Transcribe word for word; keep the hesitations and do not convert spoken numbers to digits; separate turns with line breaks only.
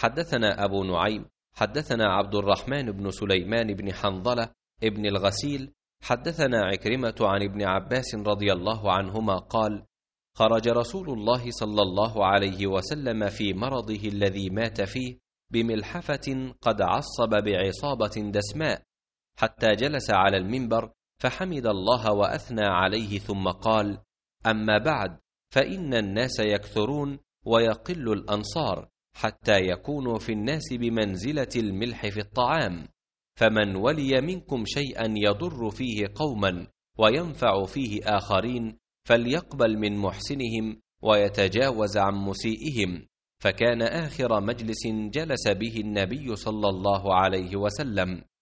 حدثنا أبو نعيم حدثنا عبد الرحمن بن سليمان بن حنظلة ابن الغسيل حدثنا عكرمة عن ابن عباس رضي الله عنهما قال: خرج رسول الله صلى الله عليه وسلم في مرضه الذي مات فيه بملحفة قد عصب بعصابة دسماء، حتى جلس على المنبر فحمد الله وأثنى عليه ثم قال: أما بعد، فإن الناس يكثرون ويقل الأنصار، حتى يكونوا في الناس بمنزلة الملح في الطعام، فمن ولي منكم شيئا يضر فيه قوما وينفع فيه آخرين فليقبل من محسنهم ويتجاوز عن مسيئهم. فكان آخر مجلس جلس به النبي صلى الله عليه وسلم.